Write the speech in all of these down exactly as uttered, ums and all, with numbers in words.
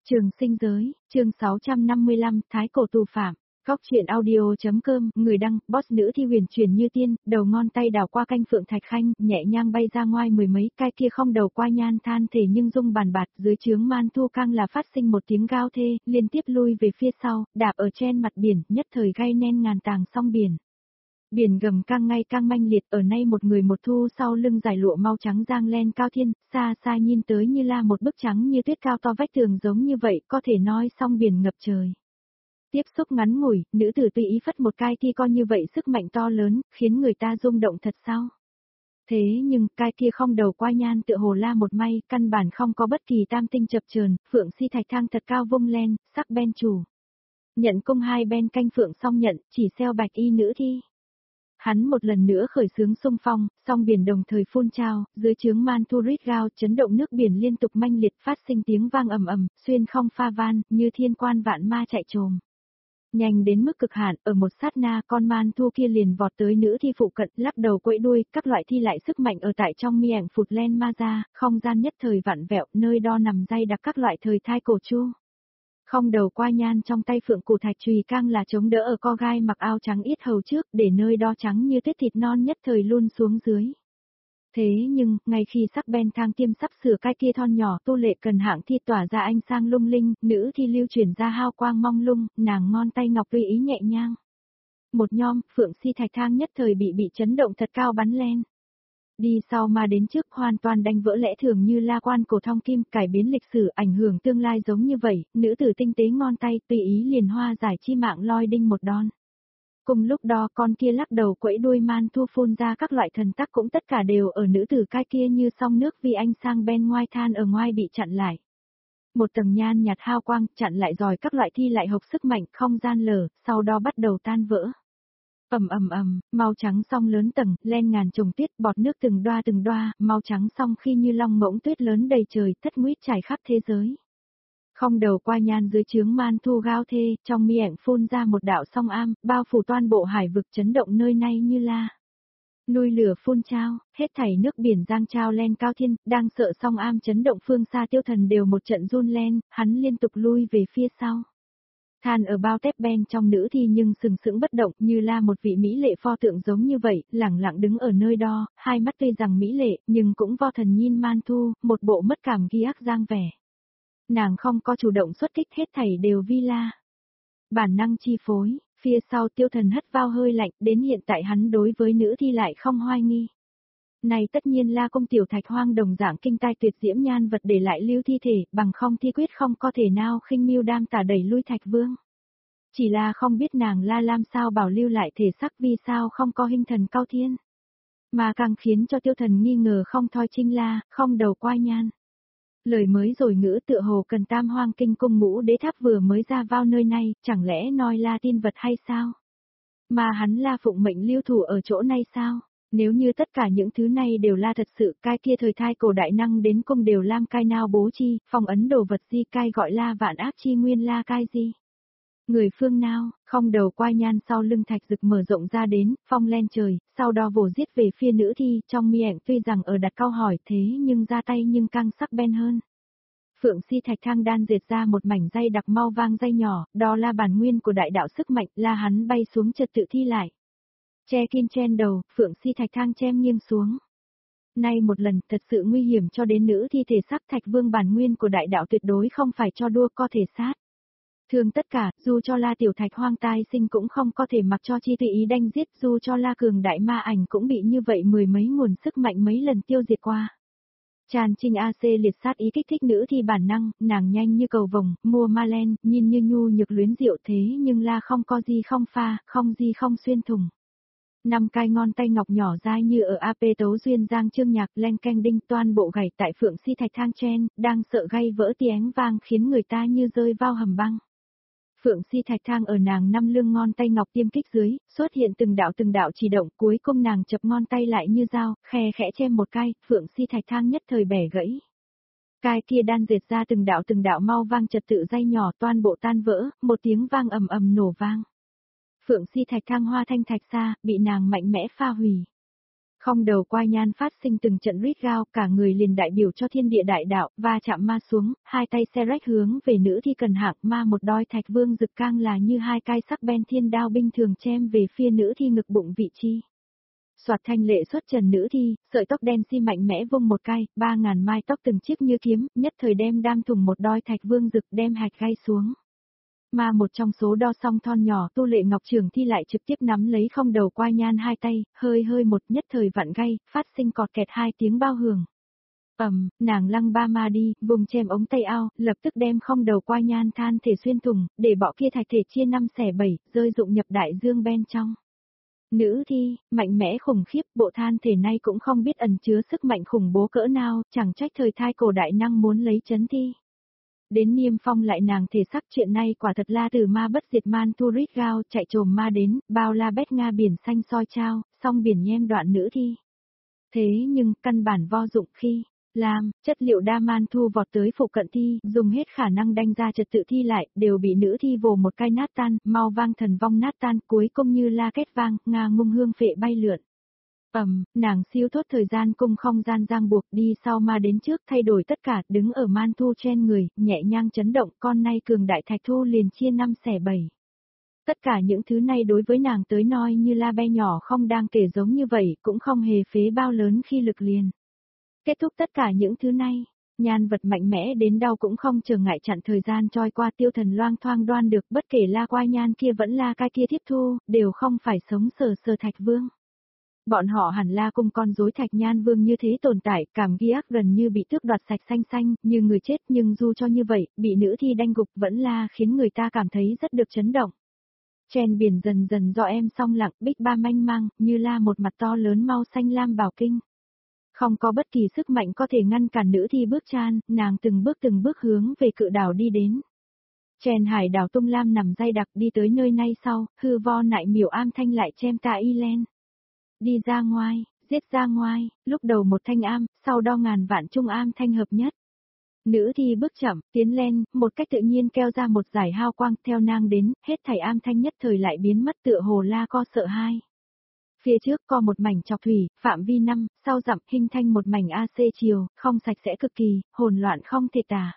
Trường sinh giới, chương sáu trăm năm mươi lăm, Thái cổ tù phạm. Góc truyện audio.com, người đăng, boss nữ thi huyền chuyển như tiên, đầu ngón tay đảo qua canh phượng thạch khanh, nhẹ nhàng bay ra ngoài mười mấy, cái kia không đầu qua nhan than thể nhưng dung bàn bạt, dưới trướng man thu căng là phát sinh một tiếng gao thê, liên tiếp lui về phía sau, đạp ở trên mặt biển, nhất thời gai nen ngàn tàng song biển. Biển gầm căng ngay căng manh liệt, ở nay một người một thu sau lưng giải lụa mau trắng giang len cao thiên, xa xa nhìn tới như là một bức trắng như tuyết cao to vách tường giống như vậy, có thể nói song biển ngập trời. Tiếp xúc ngắn ngủi, nữ tử tùy ý phất một cái kia coi như vậy sức mạnh to lớn, khiến người ta rung động thật sao. Thế nhưng, cái kia không đầu qua nhan tựa hồ la một may, căn bản không có bất kỳ tam tinh chập chờn, phượng si thạch thang thật cao vung lên, sắc ben chủ. Nhận cung hai bên canh phượng song nhận, chỉ xeo bạch y nữ thi. Hắn một lần nữa khởi xướng xung phong, song biển đồng thời phun trào, dưới trướng man thu rít gao chấn động nước biển liên tục manh liệt phát sinh tiếng vang ầm ầm, xuyên không pha van, như thiên quan vạn ma chạy trồm. Nhanh đến mức cực hạn, ở một sát na con man thu kia liền vọt tới nữ thi phụ cận, lắc đầu quẫy đuôi, các loại thi lại sức mạnh ở tại trong mi ảnh phụt len ma ra, không gian nhất thời vặn vẹo, nơi đo nằm dây đặc các loại thời thai cổ chu. Không đầu qua nhan trong tay phượng cổ thạch chùy cang là chống đỡ ở co gai mặc áo trắng yết hầu trước, để nơi đo trắng như tuyết thịt non nhất thời luôn xuống dưới. Thế nhưng, ngay khi sắc ben thang tiêm sắp sửa cái kia thon nhỏ tu lệ cần hạng thi tỏa ra ánh sang lung linh, nữ thi lưu chuyển ra hao quang mong lung, nàng ngón tay ngọc tùy ý nhẹ nhàng. Một nhom, phượng si thạch thang nhất thời bị bị chấn động thật cao bắn lên. Đi sau mà đến trước hoàn toàn đánh vỡ lẽ thường như la quan cổ thong kim, cải biến lịch sử ảnh hưởng tương lai giống như vậy, nữ tử tinh tế ngón tay tùy ý liền hoa giải chi mạng loi đinh một đòn. Cùng lúc đó con kia lắc đầu quẫy đuôi man thu phun ra các loại thần tắc cũng tất cả đều ở nữ tử cái kia như song nước vì anh sang bên ngoài than ở ngoài bị chặn lại. Một tầng nhan nhạt hao quang chặn lại rồi các loại thi lại hộc sức mạnh không gian lở, sau đó bắt đầu tan vỡ. Ầm ầm ầm, màu trắng song lớn tầng, len ngàn trùng tuyết, bọt nước từng đoa từng đoa, màu trắng song khi như long ngỗng tuyết lớn đầy trời, thất nguyết trải khắp thế giới. Không đầu qua nhan dưới trướng man thu gao thê, trong miệng phun ra một đạo song am, bao phủ toàn bộ hải vực chấn động nơi này như la. Núi lửa phun trao, hết thảy nước biển giang trao len cao thiên, đang sợ song am chấn động phương xa tiêu thần đều một trận run len, hắn liên tục lui về phía sau. Than ở bao tép ben trong nữ thi nhưng sừng sững bất động như là một vị mỹ lệ pho tượng giống như vậy, lẳng lặng đứng ở nơi đó, hai mắt tuy rằng mỹ lệ, nhưng cũng vo thần nhìn man thu, một bộ mất cảm ghi ác giang vẻ. Nàng không có chủ động xuất kích hết thảy đều vi la. Bản năng chi phối, phía sau tiêu thần hất vào hơi lạnh, đến hiện tại hắn đối với nữ thi lại không hoài nghi. Này tất nhiên la công tiểu thạch hoang đồng dạng kinh tai tuyệt diễm nhan vật để lại lưu thi thể, bằng không thi quyết không có thể nào khinh mưu đam tả đẩy lui thạch vương. Chỉ là không biết nàng la lam sao bảo lưu lại thể sắc vì sao không có hình thần cao thiên. Mà càng khiến cho tiêu thần nghi ngờ không thoi trinh la, không đầu qua nhan. Lời mới rồi ngữ tựa hồ cần tam hoang kinh cung ngũ đế tháp vừa mới ra vào nơi này, chẳng lẽ nói la tin vật hay sao? Mà hắn la phụng mệnh lưu thủ ở chỗ này sao? Nếu như tất cả những thứ này đều là thật sự, cái kia thời thai cổ đại năng đến cung đều lam cai nào bố chi, phong ấn đồ vật di cai gọi la vạn áp chi nguyên la cai gì? Người phương nào, không đầu qua nhan sau lưng thạch rực mở rộng ra đến, phong len trời, sau đó vồ giết về phía nữ thi, trong miệng tuy rằng ở đặt câu hỏi thế nhưng ra tay nhưng căng sắc ben hơn. Phượng si thạch thang đan diệt ra một mảnh dây đặc mau vang dây nhỏ, đó là bản nguyên của đại đạo sức mạnh, là hắn bay xuống trật tự thi lại. Che kim chen đầu, phượng si thạch thang chem nghiêng xuống. Nay một lần, thật sự nguy hiểm cho đến nữ thi thể sắc thạch vương bản nguyên của đại đạo tuyệt đối không phải cho đua có thể sát. Thường tất cả, dù cho la tiểu thạch hoang tai sinh cũng không có thể mặc cho chi tùy ý đanh giết, dù cho la cường đại ma ảnh cũng bị như vậy mười mấy nguồn sức mạnh mấy lần tiêu diệt qua. Tràn trinh a xê liệt sát ý kích thích nữ thi bản năng, nàng nhanh như cầu vồng, mua ma len, nhìn như nhu nhược luyến diệu thế nhưng la không có gì không pha, không gì không xuyên thủng. Năm cái ngón tay ngọc nhỏ dai như ở a pê tấu duyên giang chương nhạc len canh đinh toan bộ gảy tại phượng si thạch thang chen, đang sợ gây vỡ tiếng vang khiến người ta như rơi vào hầm băng. Phượng si thạch thang ở nàng năm lưng ngón tay ngọc tiêm kích dưới, xuất hiện từng đạo từng đạo chỉ động, cuối cùng nàng chập ngón tay lại như dao, khe khẽ chém một cái, phượng si thạch thang nhất thời bẻ gãy. Cái kia đan dệt ra từng đạo từng đạo mau vang trật tự dây nhỏ toan bộ tan vỡ, một tiếng vang ầm ầm nổ vang. Phượng si thạch thang hoa thanh thạch xa, bị nàng mạnh mẽ pha hủy. Không đầu quai nhan phát sinh từng trận rít gao, cả người liền đại biểu cho thiên địa đại đạo, va chạm ma xuống, hai tay xe rách hướng về nữ thi cần hạng ma một đôi thạch vương rực cang là như hai cây sắc bén thiên đao binh thường chém về phía nữ thi ngực bụng vị chi. Soạt thanh lệ xuất trần nữ thi, sợi tóc đen xi mạnh mẽ vung một cái, ba ngàn mai tóc từng chiếc như kiếm, nhất thời đem đam thùng một đôi thạch vương rực đem hạch gai xuống. Mà một trong số đo song thon nhỏ tu lệ ngọc trường thi lại trực tiếp nắm lấy không đầu quai nhan hai tay, hơi hơi một nhất thời vặn gay, phát sinh cọt kẹt hai tiếng bao hưởng. Ầm, nàng lăng ba ma đi, vùng chèm ống tay ao, lập tức đem không đầu quai nhan than thể xuyên thùng, để bọ kia thạch thể chia năm xẻ bảy, rơi dụng nhập đại dương bên trong. Nữ thi, mạnh mẽ khủng khiếp, bộ than thể này cũng không biết ẩn chứa sức mạnh khủng bố cỡ nào, chẳng trách thời thai cổ đại năng muốn lấy chấn thi. Đến niêm phong lại nàng thể sắc chuyện này quả thật là từ ma bất diệt man tu rít gao chạy trồm ma đến, bao la bét nga biển xanh soi trao, song biển nhem đoạn nữ thi. Thế nhưng căn bản vô dụng khi, làm, chất liệu đa man thu vọt tới phụ cận thi, dùng hết khả năng đánh ra trật tự thi lại, đều bị nữ thi vồ một cái nát tan, mau vang thần vong nát tan, cuối cùng như la kết vang, nga ngung hương phệ bay lượn. Ầm, nàng siêu thốt thời gian cung không gian giang buộc đi sau ma đến trước thay đổi tất cả, đứng ở man thu trên người, nhẹ nhàng chấn động, con nay cường đại thạch thu liền chia năm xẻ bảy. Tất cả những thứ này đối với nàng tới nói như la be nhỏ không đang kể giống như vậy, cũng không hề phế bao lớn khi lực liền. Kết thúc tất cả những thứ này, nhan vật mạnh mẽ đến đâu cũng không trở ngại chặn thời gian trôi qua tiêu thần loang thoang đoan được bất kể la quai nhan kia vẫn la cái kia tiếp thu, đều không phải sống sờ sờ thạch vương. Bọn họ hẳn là cùng con rối thạch nhan vương như thế tồn tại, cảm ghi ác gần như bị tước đoạt sạch xanh xanh, như người chết nhưng dù cho như vậy, bị nữ thi đanh gục vẫn là khiến người ta cảm thấy rất được chấn động. Trên biển dần dần do em song lặng bích ba manh mang, như là một mặt to lớn mau xanh lam bảo kinh. Không có bất kỳ sức mạnh có thể ngăn cản nữ thi bước chan, nàng từng bước từng bước hướng về cự đảo đi đến. Trên hải đảo tung lam nằm dây đặc đi tới nơi này sau, hư vo nại miểu am thanh lại chem ta y len. Đi ra ngoài, giết ra ngoài, lúc đầu một thanh am, sau đo ngàn vạn trung am thanh hợp nhất. Nữ thi bước chậm, tiến lên, một cách tự nhiên keo ra một giải hao quang theo nàng đến, hết thảy am thanh nhất thời lại biến mất tựa hồ la co sợ hai. Phía trước có một mảnh chọc thủy, phạm vi năm, sau dặm hình thành một mảnh a xê chiều, không sạch sẽ cực kỳ, hỗn loạn không thể tả.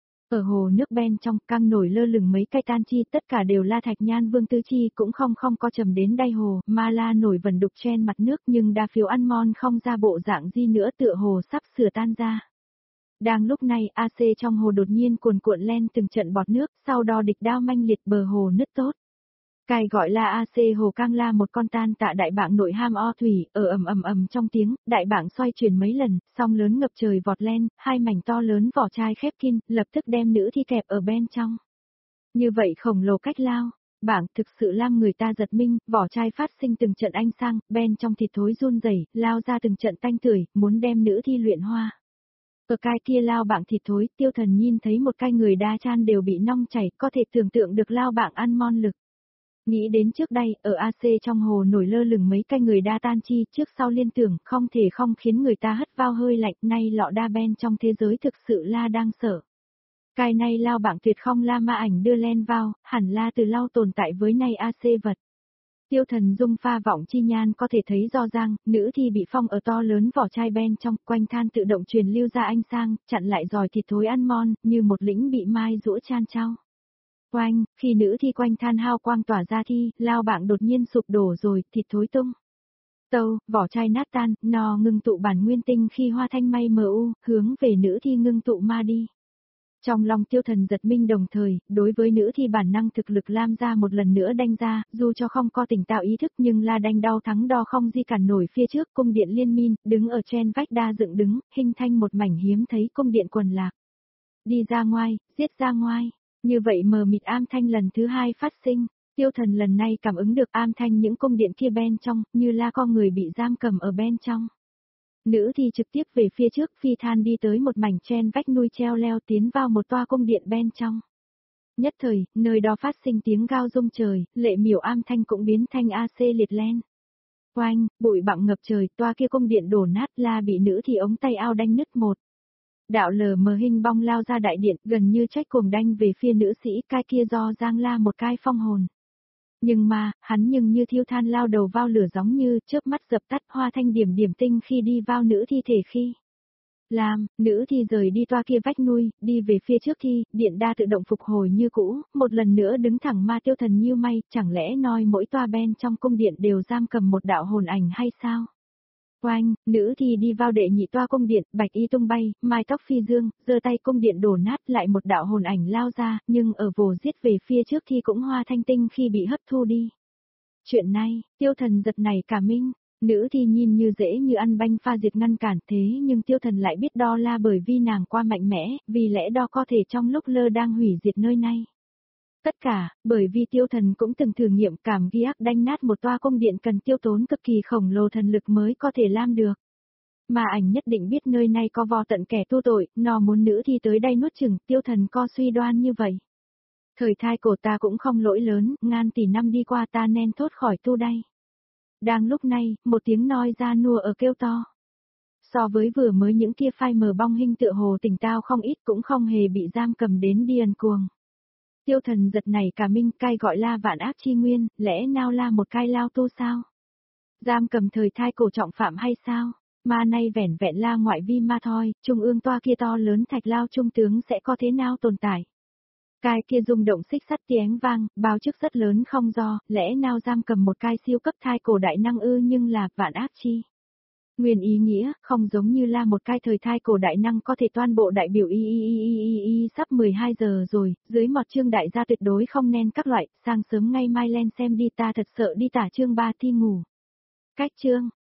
Ở hồ nước bên trong căng nổi lơ lửng mấy cây tan chi, tất cả đều la thạch nhan vương tứ chi cũng không không có trầm đến đáy hồ, ma la nổi vần đục trên mặt nước nhưng đa phiếu ăn mon không ra bộ dạng gì nữa tựa hồ sắp sửa tan ra. Đang lúc này a xê trong hồ đột nhiên cuồn cuộn lên từng trận bọt nước, sau đó địch đao manh liệt bờ hồ nứt tốt. Cái gọi là a xê hồ cang la một con tan tạ đại bảng nội ham o thủy, ở ầm ầm ầm trong tiếng, đại bảng xoay chuyển mấy lần, song lớn ngập trời vọt lên, hai mảnh to lớn vỏ chai khép kín, lập tức đem nữ thi kẹp ở bên trong. Như vậy khổng lồ cách lao, bảng thực sự làm người ta giật mình, vỏ chai phát sinh từng trận ánh sang, bên trong thịt thối run rẩy, lao ra từng trận tanh tưởi, muốn đem nữ thi luyện hoa. Ở cái kia lao bảng thịt thối, tiêu thần nhìn thấy một cái người đa chan đều bị nong chảy, có thể tưởng tượng được lao bảng ăn mon lực. Nghĩ đến trước đây, ở a xê trong hồ nổi lơ lửng mấy cái người đa tan chi, trước sau liên tưởng, không thể không khiến người ta hất vào hơi lạnh, nay lọ đa ben trong thế giới thực sự là đang sợ. Cái này lao bảng tuyệt không la ma ảnh đưa len vào, hẳn là từ lao tồn tại với nay a xê vật. Tiêu thần dung pha vọng chi nhan có thể thấy do ràng, nữ thi bị phong ở to lớn vỏ chai ben trong, quanh than tự động truyền lưu ra ánh sang, chặn lại giòi thịt thối ăn mon, như một lĩnh bị mai rũa chan trao. Quanh, khi nữ thi quanh than hao quang tỏa ra thi, lao bảng đột nhiên sụp đổ rồi, thịt thối tung. Tâu, vỏ chai nát tan, no ngưng tụ bản nguyên tinh khi hoa thanh may mờ u, hướng về nữ thi ngưng tụ ma đi. Trong lòng tiêu thần giật minh đồng thời, đối với nữ thi bản năng thực lực lam ra một lần nữa đanh ra, dù cho không có tỉnh tạo ý thức nhưng la đanh đau thắng đo không di cản nổi phía trước cung điện liên minh, đứng ở trên vách đa dựng đứng, hình thành một mảnh hiếm thấy cung điện quần lạc. Đi ra ngoài, giết ra ngoài. Như vậy mờ mịt am thanh lần thứ hai phát sinh, tiêu thần lần này cảm ứng được am thanh những cung điện kia bên trong, như là con người bị giam cầm ở bên trong. Nữ thì trực tiếp về phía trước phi than đi tới một mảnh trên vách nuôi treo leo tiến vào một toa cung điện bên trong. Nhất thời, nơi đó phát sinh tiếng gao rung trời, lệ miểu am thanh cũng biến thành a xê liệt len. Oanh, bụi bặm ngập trời, toa kia cung điện đổ nát la bị nữ thì ống tay ao đanh nứt một. Đạo lờ mờ hình bong lao ra đại điện, gần như trách cuồng đanh về phía nữ sĩ, cái kia do giang la một cái phong hồn. Nhưng mà, hắn nhưng như thiêu than lao đầu vào lửa giống như chớp mắt dập tắt hoa thanh điểm điểm tinh khi đi vào nữ thi thể khi. Làm, nữ thi rời đi toa kia vách nuôi, đi về phía trước thi, điện đa tự động phục hồi như cũ, một lần nữa đứng thẳng ma tiêu thần như may, chẳng lẽ nói mỗi toa ben trong cung điện đều giam cầm một đạo hồn ảnh hay sao? Oanh, nữ thi đi vào đệ nhị toa cung điện, bạch y tung bay, mai tóc phi dương, giơ tay cung điện đổ nát lại một đạo hồn ảnh lao ra, nhưng ở vồ giết về phía trước thi cũng hoa thanh tinh khi bị hấp thu đi. Chuyện này, tiêu thần giật này cả minh. Nữ thi nhìn như dễ như ăn banh pha diệt ngăn cản thế nhưng tiêu thần lại biết đo la bởi vì nàng qua mạnh mẽ, vì lẽ đo có thể trong lúc lơ đang hủy diệt nơi này. Tất cả, bởi vì tiêu thần cũng từng thử nghiệm cảm ghi ác đánh nát một toa cung điện cần tiêu tốn cực kỳ khổng lồ thần lực mới có thể làm được. Mà ảnh nhất định biết nơi này có vò tận kẻ tu tội, nó muốn nữ thi tới đây nuốt chừng, tiêu thần co suy đoan như vậy. Thời thai cổ ta cũng không lỗi lớn, ngàn tỷ năm đi qua ta nên thoát khỏi tu đây. Đang lúc này, một tiếng nói ra nua ở kêu to. So với vừa mới những kia phai mờ bong hình tựa hồ tỉnh tao không ít cũng không hề bị giam cầm đến điên cuồng. Tiêu thần giật này cả minh cai gọi la vạn ác chi nguyên, lẽ nào la một cai lao tu sao? Giam cầm thời thai cổ trọng phạm hay sao? Mà nay vẻn vẹn la ngoại vi ma thôi, trung ương toa kia to lớn thạch lao trung tướng sẽ có thế nào tồn tại? Cái kia rung động xích sắt tiếng vang, báo trước rất lớn không do, lẽ nào giam cầm một cái siêu cấp thai cổ đại năng ư nhưng là vạn ác chi. Nguyên ý nghĩa, không giống như là một cái thời thai cổ đại năng có thể toàn bộ đại biểu y y y y y y sắp mười hai giờ rồi, dưới một chương đại gia tuyệt đối không nên các loại, sang sớm ngay mai lên xem đi ta thật sợ đi tả chương ba thi ngủ. Cách chương.